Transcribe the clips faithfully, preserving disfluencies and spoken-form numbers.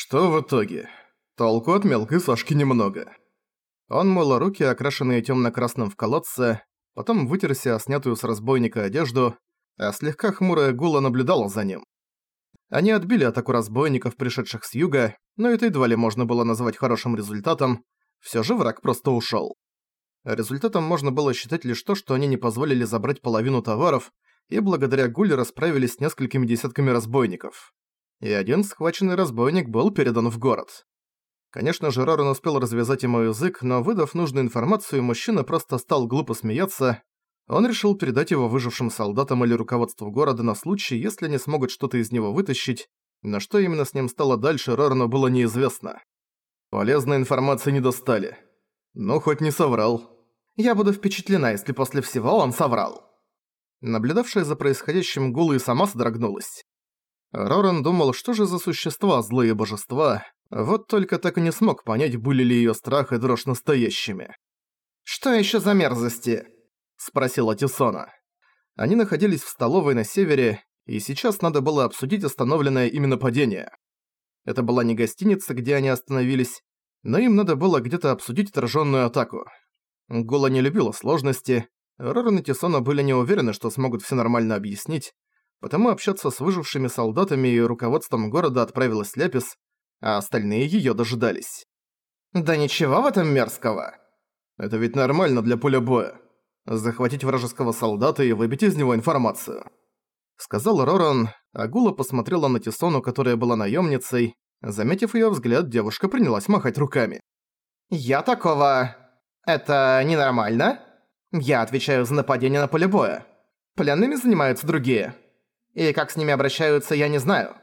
Что в итоге? Толку от мелкой Сашки немного. Он мыл руки, окрашенные тёмно-красным в колодце, потом вытерся о снятую с разбойника одежду, а слегка хмурая Гула наблюдала за ним. Они отбили атаку разбойников, пришедших с юга, но это едва ли можно было назвать хорошим результатом, всё же враг просто ушёл. Результатом можно было считать лишь то, что они не позволили забрать половину товаров, и благодаря Гуле расправились с несколькими десятками разбойников. И один схваченный разбойник был передан в город. Конечно же, Роран успел развязать ему язык, но выдав нужную информацию, мужчина просто стал глупо смеяться. Он решил передать его выжившим солдатам или руководству города на случай, если они смогут что-то из него вытащить, но что именно с ним стало дальше, Рорану было неизвестно. Полезной информации не достали. Ну, хоть не соврал. Я буду впечатлена, если после всего он соврал. Наблюдавшая за происходящим Гула и сама содрогнулась. Роран думал, что же за существа злые божества, вот только так и не смог понять, были ли её страх и дрожь настоящими. «Что ещё за мерзости?» – спросила Тисона. Они находились в столовой на севере, и сейчас надо было обсудить остановленное ими нападение. Это была не гостиница, где они остановились, но им надо было где-то обсудить отражённую атаку. Гула не любила сложности, Роран и Тисона были не уверены, что смогут всё нормально объяснить, потому общаться с выжившими солдатами и руководством города отправилась Ляпис, а остальные её дожидались. «Да ничего в этом мерзкого. Это ведь нормально для поля боя. Захватить вражеского солдата и выбить из него информацию», — сказал Роран, а Гула посмотрела на Тисону, которая была наёмницей. Заметив её взгляд, девушка принялась махать руками. «Я такого... Это ненормально? Я отвечаю за нападение на поле боя. Пленными занимаются другие. И как с ними обращаются, я не знаю».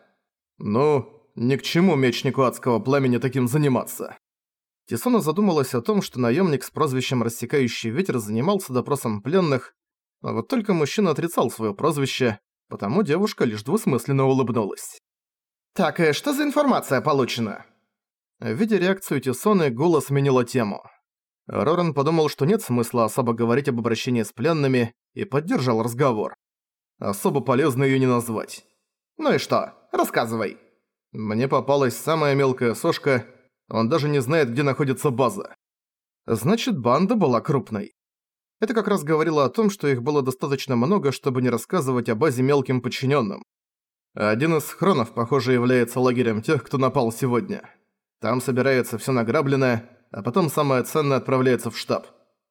«Ну, ни к чему мечнику адского пламени таким заниматься». Тисона задумалась о том, что наёмник с прозвищем «Рассекающий ветер» занимался допросом пленных, а вот только мужчина отрицал своё прозвище, потому девушка лишь двусмысленно улыбнулась. «Так, и что за информация получена?» Видя реакцию Тисоны, Гула сменила тему. Роран подумал, что нет смысла особо говорить об обращении с пленными, и поддержал разговор. Особо полезно её не назвать. «Ну и что? Рассказывай». Мне попалась самая мелкая сошка, он даже не знает, где находится база. Значит, банда была крупной. Это как раз говорило о том, что их было достаточно много, чтобы не рассказывать о базе мелким подчиненным. Один из схронов, похоже, является лагерем тех, кто напал сегодня. Там собирается всё награбленное, а потом самое ценное отправляется в штаб.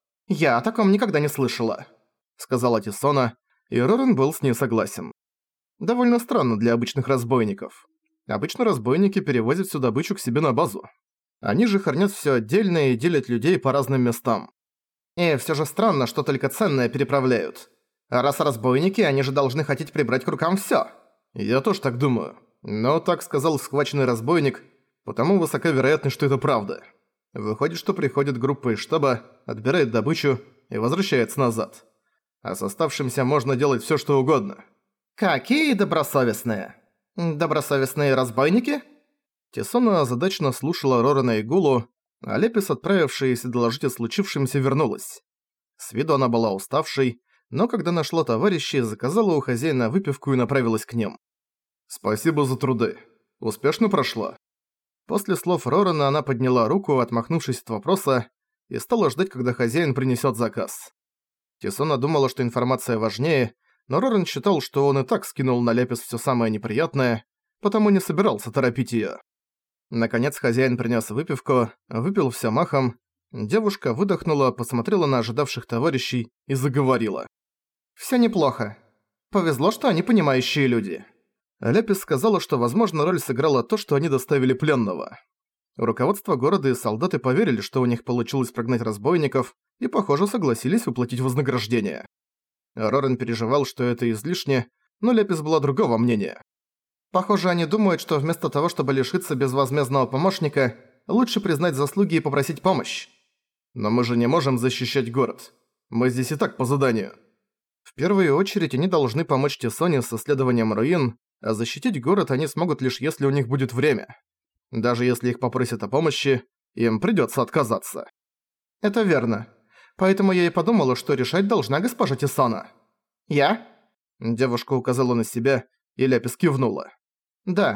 «Я о таком никогда не слышала», — сказала Тисона, и Роран был с ней согласен. Довольно странно для обычных разбойников. Обычно разбойники перевозят всю добычу к себе на базу. Они же хранят всё отдельно и делят людей по разным местам. И всё же странно, что только ценное переправляют. А раз разбойники, они же должны хотеть прибрать к рукам всё. Я тоже так думаю. Но так сказал схваченный разбойник, потому высока вероятность, что это правда. Выходит, что приходит группа из штаба, отбирает добычу и возвращается назад. А с оставшимся можно делать всё, что угодно. «Какие добросовестные? Добросовестные разбойники?» Тисона озадаченно слушала Рорана и Гулу, а Лепис, отправившаяся доложить о случившемся, вернулась. С виду она была уставшей, но когда нашла товарищей, заказала у хозяина выпивку и направилась к ним. «Спасибо за труды. Успешно прошла?» После слов Рорана она подняла руку, отмахнувшись от вопроса, и стала ждать, когда хозяин принесёт заказ. Тисона думала, что информация важнее, но Роран считал, что он и так скинул на Ляпис всё самое неприятное, потому не собирался торопить её. Наконец хозяин принёс выпивку, выпил всё махом. Девушка выдохнула, посмотрела на ожидавших товарищей и заговорила. «Всё неплохо. Повезло, что они понимающие люди». Ляпис сказала, что, возможно, роль сыграла то, что они доставили пленного. Руководство города и солдаты поверили, что у них получилось прогнать разбойников, и, похоже, согласились уплатить вознаграждение. Роран переживал, что это излишне, но Ляпис была другого мнения. «Похоже, они думают, что вместо того, чтобы лишиться безвозмездного помощника, лучше признать заслуги и попросить помощь». «Но мы же не можем защищать город. Мы здесь и так по заданию». В первую очередь они должны помочь Тисоне с исследованием руин, а защитить город они смогут лишь если у них будет время. Даже если их попросят о помощи, им придётся отказаться. «Это верно. Поэтому я и подумала, что решать должна госпожа Тисона». «Я?» Девушка указала на себя, и Ляпис кивнула. «Да.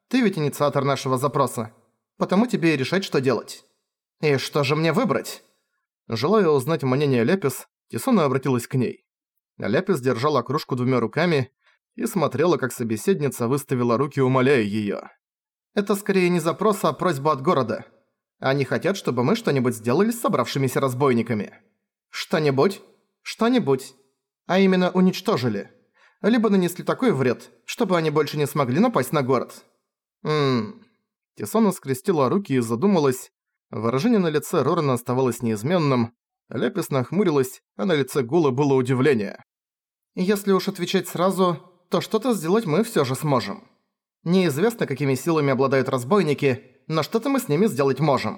Ты ведь инициатор нашего запроса. Потому тебе и решать, что делать. И что же мне выбрать? Желая узнать мнение Лепис, Тисона обратилась к ней. Лепис держала кружку двумя руками и смотрела, как собеседница выставила руки, умоляя её. Это скорее не запрос, а просьба от города. Они хотят, чтобы мы что-нибудь сделали с собравшимися разбойниками. Что-нибудь? Что-нибудь. А именно уничтожили. Либо нанесли такой вред, чтобы они больше не смогли напасть на город. Ммм... Тисона скрестила руки и задумалась. Выражение на лице Рорана оставалось неизменным. Лепис нахмурилась, а на лице Гула было удивление. Если уж отвечать сразу, то что-то сделать мы всё же сможем. Неизвестно, какими силами обладают разбойники, но что-то мы с ними сделать можем.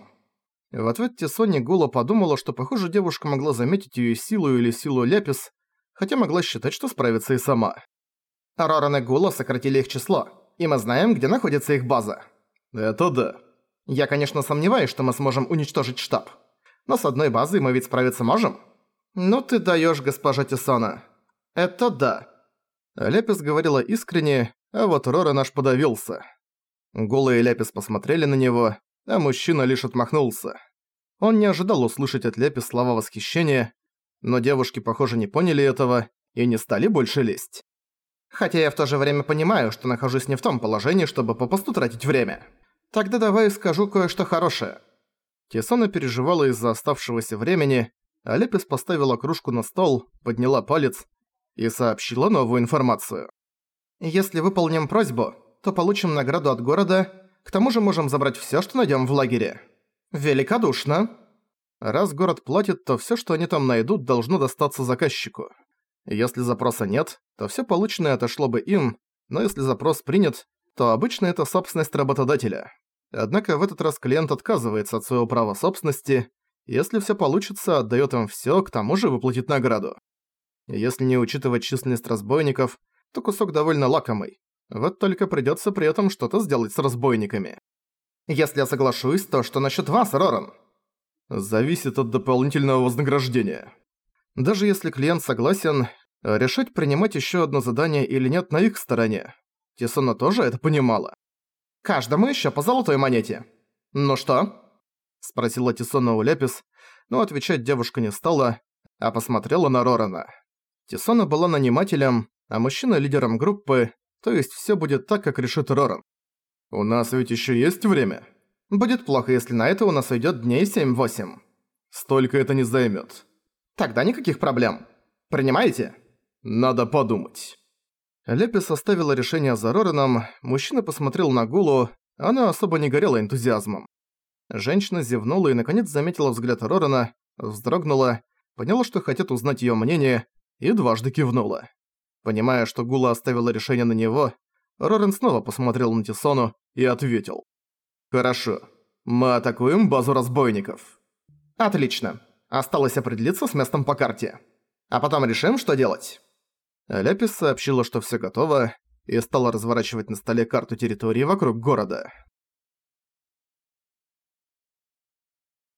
В ответ Тисоне Гула подумала, что, похоже, девушка могла заметить её силу или силу Лепис, хотя могла считать, что справится и сама. Роран и Гула сократили их число, и мы знаем, где находится их база. Это да. Я, конечно, сомневаюсь, что мы сможем уничтожить штаб. Но с одной базой мы ведь справиться можем? Ну ты даёшь, госпожа Тисона. Это да. Лепис говорила искренне, а вот Роран аж подавился. Гула и Лепис посмотрели на него, а мужчина лишь отмахнулся. Он не ожидал услышать от Лепис слова восхищения, но девушки, похоже, не поняли этого и не стали больше лезть. Хотя я в то же время понимаю, что нахожусь не в том положении, чтобы попусту тратить время. Тогда давай скажу кое-что хорошее. Тисона переживала из-за оставшегося времени, а Лепис поставила кружку на стол, подняла палец и сообщила новую информацию. Если выполним просьбу, то получим награду от города, к тому же можем забрать всё, что найдём в лагере. Великодушно. Раз город платит, то всё, что они там найдут, должно достаться заказчику. Если запроса нет, то всё полученное отошло бы им, но если запрос принят, то обычно это собственность работодателя. Однако в этот раз клиент отказывается от своего права собственности, если всё получится, отдаёт им всё, к тому же выплатит награду. Если не учитывать численность разбойников, то кусок довольно лакомый. Вот только придётся при этом что-то сделать с разбойниками. Если я соглашусь, то что насчёт вас, Роран? Зависит от дополнительного вознаграждения. Даже если клиент согласен, решать, принимать ещё одно задание или нет, на их стороне. Тисона тоже это понимала. Каждому ещё по золотой монете. Ну что? Спросила Тисона у Лепис, но отвечать девушка не стала, а посмотрела на Рорана. Тисона была нанимателем, а мужчина лидером группы, то есть всё будет так, как решит Роран. У нас ведь ещё есть время. Будет плохо, если на это у нас уйдёт дней семь-восемь. Столько это не займёт. Тогда никаких проблем. Принимаете? Надо подумать. Лепис оставила решение за Рораном, мужчина посмотрел на Гулу, она особо не горела энтузиазмом. Женщина зевнула и наконец заметила взгляд Рорана, вздрогнула, поняла, что хотят узнать её мнение, и дважды кивнула. Понимая, что Гула оставила решение на него, Роран снова посмотрел на Тисону и ответил. «Хорошо, мы атакуем базу разбойников». «Отлично. Осталось определиться с местом по карте. А потом решим, что делать». Лепис сообщила, что всё готово, и стала разворачивать на столе карту территории вокруг города.